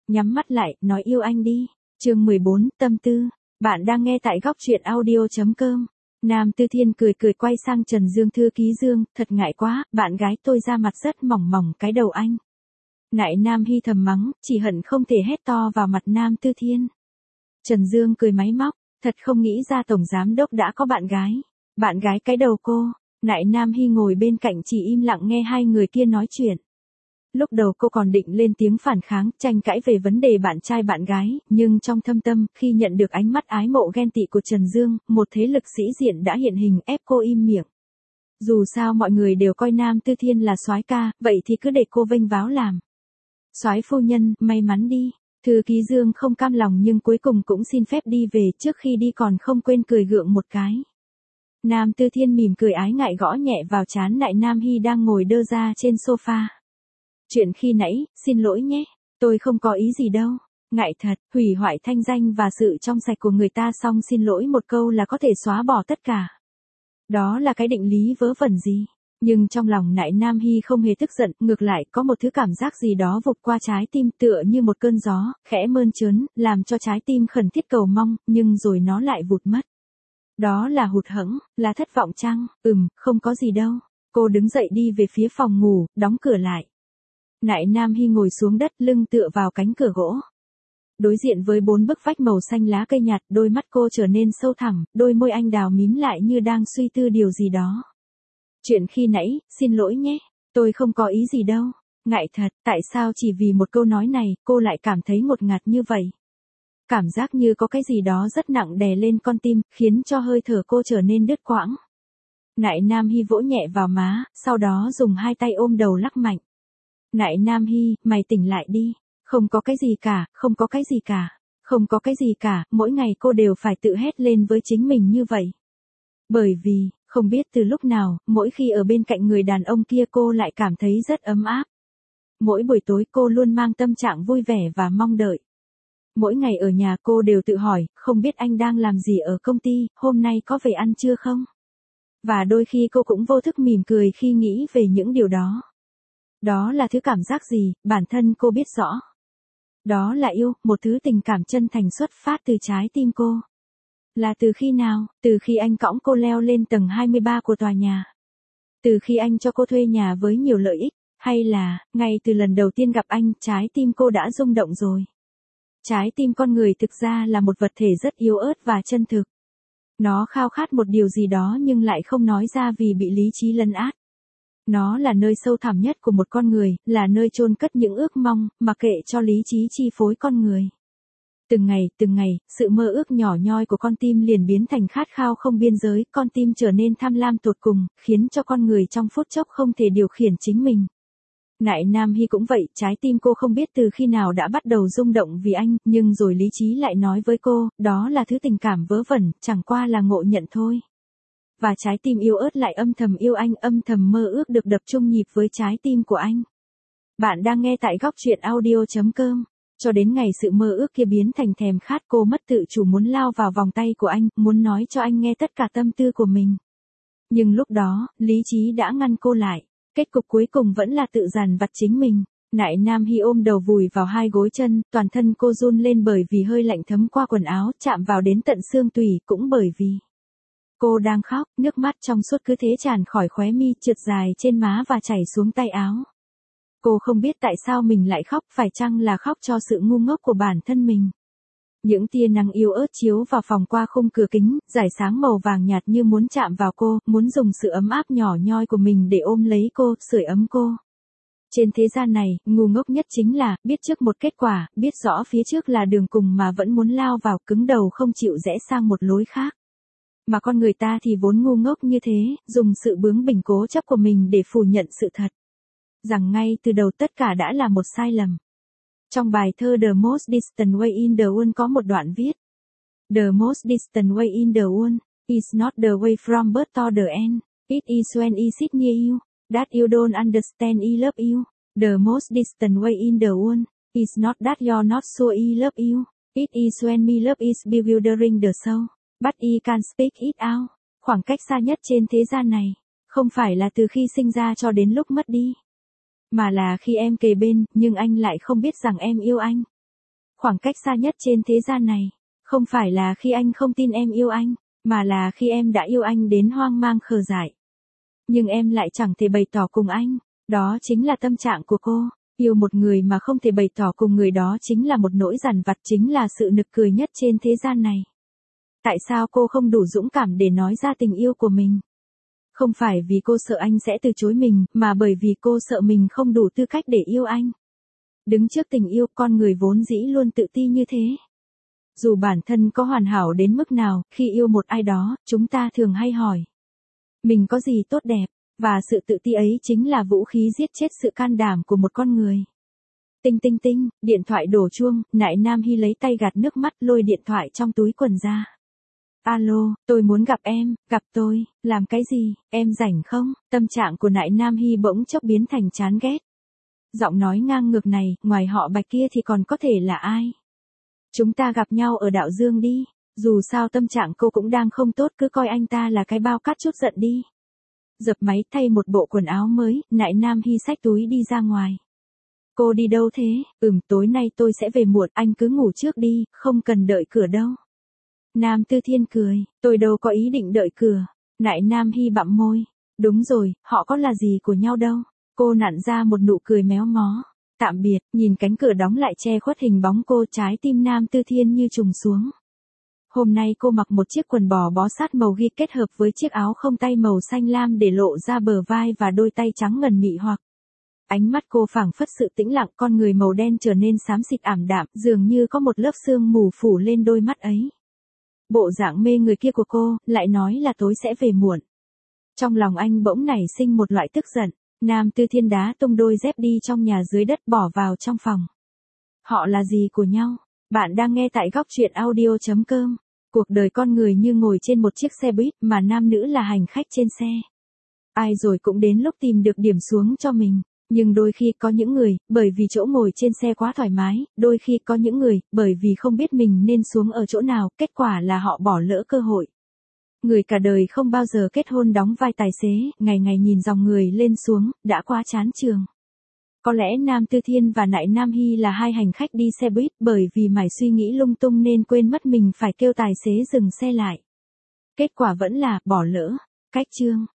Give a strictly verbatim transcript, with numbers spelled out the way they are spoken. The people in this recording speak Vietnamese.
Nhắm mắt lại, nói yêu anh đi. Chương mười bốn, tâm tư. Bạn đang nghe tại góc truyện audio chấm com. Nam Tư Thiên cười cười quay sang Trần Dương thư ký Dương, thật ngại quá, bạn gái tôi da mặt rất mỏng mỏng cái đầu anh. Nại Nam Hy thầm mắng, chỉ hận không thể hét to vào mặt Nam Tư Thiên. Trần Dương cười máy móc, thật không nghĩ ra tổng giám đốc đã có bạn gái. Bạn gái cái đầu cô. Nại Nam Hy ngồi bên cạnh chỉ im lặng nghe hai người kia nói chuyện. Lúc đầu cô còn định lên tiếng phản kháng, tranh cãi về vấn đề bạn trai bạn gái, nhưng trong thâm tâm, khi nhận được ánh mắt ái mộ ghen tị của Trần Dương, một thế lực sĩ diện đã hiện hình ép cô im miệng. Dù sao mọi người đều coi Nam Tư Thiên là soái ca, vậy thì cứ để cô vênh váo làm. Soái phu nhân, may mắn đi. Thư ký Dương không cam lòng nhưng cuối cùng cũng xin phép đi về, trước khi đi còn không quên cười gượng một cái. Nam Tư Thiên mỉm cười ái ngại gõ nhẹ vào trán Nại Nam Hy đang ngồi đơ ra trên sofa. Chuyện khi nãy, xin lỗi nhé, tôi không có ý gì đâu. Ngại thật, hủy hoại thanh danh và sự trong sạch của người ta xong xin lỗi một câu là có thể xóa bỏ tất cả. Đó là cái định lý vớ vẩn gì. Nhưng trong lòng Nại Nam Hy không hề tức giận, ngược lại có một thứ cảm giác gì đó vụt qua trái tim tựa như một cơn gió, khẽ mơn trớn, làm cho trái tim khẩn thiết cầu mong, nhưng rồi nó lại vụt mất. Đó là hụt hẫng, là thất vọng chăng? Ừm, không có gì đâu. Cô đứng dậy đi về phía phòng ngủ, đóng cửa lại. Nại Nam Hy ngồi xuống đất lưng tựa vào cánh cửa gỗ. Đối diện với bốn bức vách màu xanh lá cây nhạt, đôi mắt cô trở nên sâu thẳm, đôi môi anh đào mím lại như đang suy tư điều gì đó. Chuyện khi nãy, xin lỗi nhé, tôi không có ý gì đâu. Ngại thật, tại sao chỉ vì một câu nói này, cô lại cảm thấy ngột ngạt như vậy? Cảm giác như có cái gì đó rất nặng đè lên con tim, khiến cho hơi thở cô trở nên đứt quãng. Nại Nam Hy vỗ nhẹ vào má, sau đó dùng hai tay ôm đầu lắc mạnh. Nại Nam Hy, mày tỉnh lại đi. Không có cái gì cả, không có cái gì cả. Không có cái gì cả, mỗi ngày cô đều phải tự hét lên với chính mình như vậy. Bởi vì, không biết từ lúc nào, mỗi khi ở bên cạnh người đàn ông kia cô lại cảm thấy rất ấm áp. Mỗi buổi tối cô luôn mang tâm trạng vui vẻ và mong đợi. Mỗi ngày ở nhà cô đều tự hỏi, không biết anh đang làm gì ở công ty, hôm nay có về ăn trưa không? Và đôi khi cô cũng vô thức mỉm cười khi nghĩ về những điều đó. Đó là thứ cảm giác gì, bản thân cô biết rõ. Đó là yêu, một thứ tình cảm chân thành xuất phát từ trái tim cô. Là từ khi nào? Từ khi anh cõng cô leo lên tầng hai mươi ba của tòa nhà. Từ khi anh cho cô thuê nhà với nhiều lợi ích, hay là, ngay từ lần đầu tiên gặp anh, trái tim cô đã rung động rồi. Trái tim con người thực ra là một vật thể rất yếu ớt và chân thực. Nó khao khát một điều gì đó nhưng lại không nói ra vì bị lý trí lấn át. Nó là nơi sâu thẳm nhất của một con người, là nơi chôn cất những ước mong, mặc kệ cho lý trí chi phối con người. Từng ngày, từng ngày, sự mơ ước nhỏ nhoi của con tim liền biến thành khát khao không biên giới, con tim trở nên tham lam tột cùng, khiến cho con người trong phút chốc không thể điều khiển chính mình. Nại Nam Hy cũng vậy, trái tim cô không biết từ khi nào đã bắt đầu rung động vì anh, nhưng rồi lý trí lại nói với cô, đó là thứ tình cảm vớ vẩn, chẳng qua là ngộ nhận thôi. Và trái tim yêu ớt lại âm thầm yêu anh, âm thầm mơ ước được đập chung nhịp với trái tim của anh. Bạn đang nghe tại góc truyện audio chấm com. Cho đến ngày sự mơ ước kia biến thành thèm khát, cô mất tự chủ muốn lao vào vòng tay của anh, muốn nói cho anh nghe tất cả tâm tư của mình. Nhưng lúc đó, lý trí đã ngăn cô lại. Kết cục cuối cùng vẫn là tự dằn vặt chính mình. Nại Nam Hy ôm đầu vùi vào hai gối chân, toàn thân cô run lên bởi vì hơi lạnh thấm qua quần áo, chạm vào đến tận xương tủy, cũng bởi vì cô đang khóc, nước mắt trong suốt cứ thế tràn khỏi khóe mi, trượt dài trên má và chảy xuống tay áo. Cô không biết tại sao mình lại khóc, phải chăng là khóc cho sự ngu ngốc của bản thân mình. Những tia nắng yếu ớt chiếu vào phòng qua khung cửa kính, rải sáng màu vàng nhạt như muốn chạm vào cô, muốn dùng sự ấm áp nhỏ nhoi của mình để ôm lấy cô, sưởi ấm cô. Trên thế gian này, ngu ngốc nhất chính là, biết trước một kết quả, biết rõ phía trước là đường cùng mà vẫn muốn lao vào, cứng đầu không chịu rẽ sang một lối khác. Mà con người ta thì vốn ngu ngốc như thế, dùng sự bướng bỉnh cố chấp của mình để phủ nhận sự thật. Rằng ngay từ đầu tất cả đã là một sai lầm. Trong bài thơ The Most Distant Way in the World có một đoạn viết. The most distant way in the world is not the way from birth to the end. It is when I sit near you, that you don't understand I love you. The most distant way in the world is not that you're not sure I love you. It is when me love is bewildering the soul, but I can't speak it out. Khoảng cách xa nhất trên thế gian này, không phải là từ khi sinh ra cho đến lúc mất đi. Mà là khi em kề bên, nhưng anh lại không biết rằng em yêu anh. Khoảng cách xa nhất trên thế gian này, không phải là khi anh không tin em yêu anh, mà là khi em đã yêu anh đến hoang mang khờ dại. Nhưng em lại chẳng thể bày tỏ cùng anh, đó chính là tâm trạng của cô. Yêu một người mà không thể bày tỏ cùng người đó chính là một nỗi dằn vặt, chính là sự nực cười nhất trên thế gian này. Tại sao cô không đủ dũng cảm để nói ra tình yêu của mình? Không phải vì cô sợ anh sẽ từ chối mình, mà bởi vì cô sợ mình không đủ tư cách để yêu anh. Đứng trước tình yêu, con người vốn dĩ luôn tự ti như thế. Dù bản thân có hoàn hảo đến mức nào, khi yêu một ai đó, chúng ta thường hay hỏi. Mình có gì tốt đẹp? Và sự tự ti ấy chính là vũ khí giết chết sự can đảm của một con người. Tinh tinh tinh, điện thoại đổ chuông, Nại Nam Hy lấy tay gạt nước mắt lôi điện thoại trong túi quần ra. Alo, tôi muốn gặp em, gặp tôi, làm cái gì, em rảnh không? Tâm trạng của Nại Nam Hy bỗng chốc biến thành chán ghét. Giọng nói ngang ngược này, ngoài họ Bạch kia thì còn có thể là ai? Chúng ta gặp nhau ở đạo dương đi, dù sao tâm trạng cô cũng đang không tốt, cứ coi anh ta là cái bao cát chút giận đi. Dập máy thay một bộ quần áo mới, Nại Nam Hy xách túi đi ra ngoài. Cô đi đâu thế? Ừm, tối nay tôi sẽ về muộn, anh cứ ngủ trước đi, không cần đợi cửa đâu. Nam Tư Thiên cười, tôi đâu có ý định đợi cửa. Nại Nam Hy bặm môi. Đúng rồi, họ có là gì của nhau đâu. Cô nặn ra một nụ cười méo mó. Tạm biệt, nhìn cánh cửa đóng lại che khuất hình bóng cô, trái tim Nam Tư Thiên như trùng xuống. Hôm nay cô mặc một chiếc quần bò bó sát màu ghi kết hợp với chiếc áo không tay màu xanh lam để lộ ra bờ vai và đôi tay trắng ngần mị hoặc. Ánh mắt cô phảng phất sự tĩnh lặng, con người màu đen trở nên xám xịt ảm đạm, dường như có một lớp sương mù phủ lên đôi mắt ấy. Bộ dạng mê người kia của cô, lại nói là tối sẽ về muộn. Trong lòng anh bỗng nảy sinh một loại tức giận. Nam Tư Thiên đá tung đôi dép đi trong nhà dưới đất bỏ vào trong phòng. Họ là gì của nhau? Bạn đang nghe tại góc truyện audio chấm com. Cuộc đời con người như ngồi trên một chiếc xe buýt mà nam nữ là hành khách trên xe. Ai rồi cũng đến lúc tìm được điểm xuống cho mình. Nhưng đôi khi có những người, bởi vì chỗ ngồi trên xe quá thoải mái, đôi khi có những người, bởi vì không biết mình nên xuống ở chỗ nào, kết quả là họ bỏ lỡ cơ hội. Người cả đời không bao giờ kết hôn đóng vai tài xế, ngày ngày nhìn dòng người lên xuống, đã quá chán trường. Có lẽ Nam Tư Thiên và Nại Nam Hy là hai hành khách đi xe buýt, bởi vì mải suy nghĩ lung tung nên quên mất mình phải kêu tài xế dừng xe lại. Kết quả vẫn là bỏ lỡ. Cách chương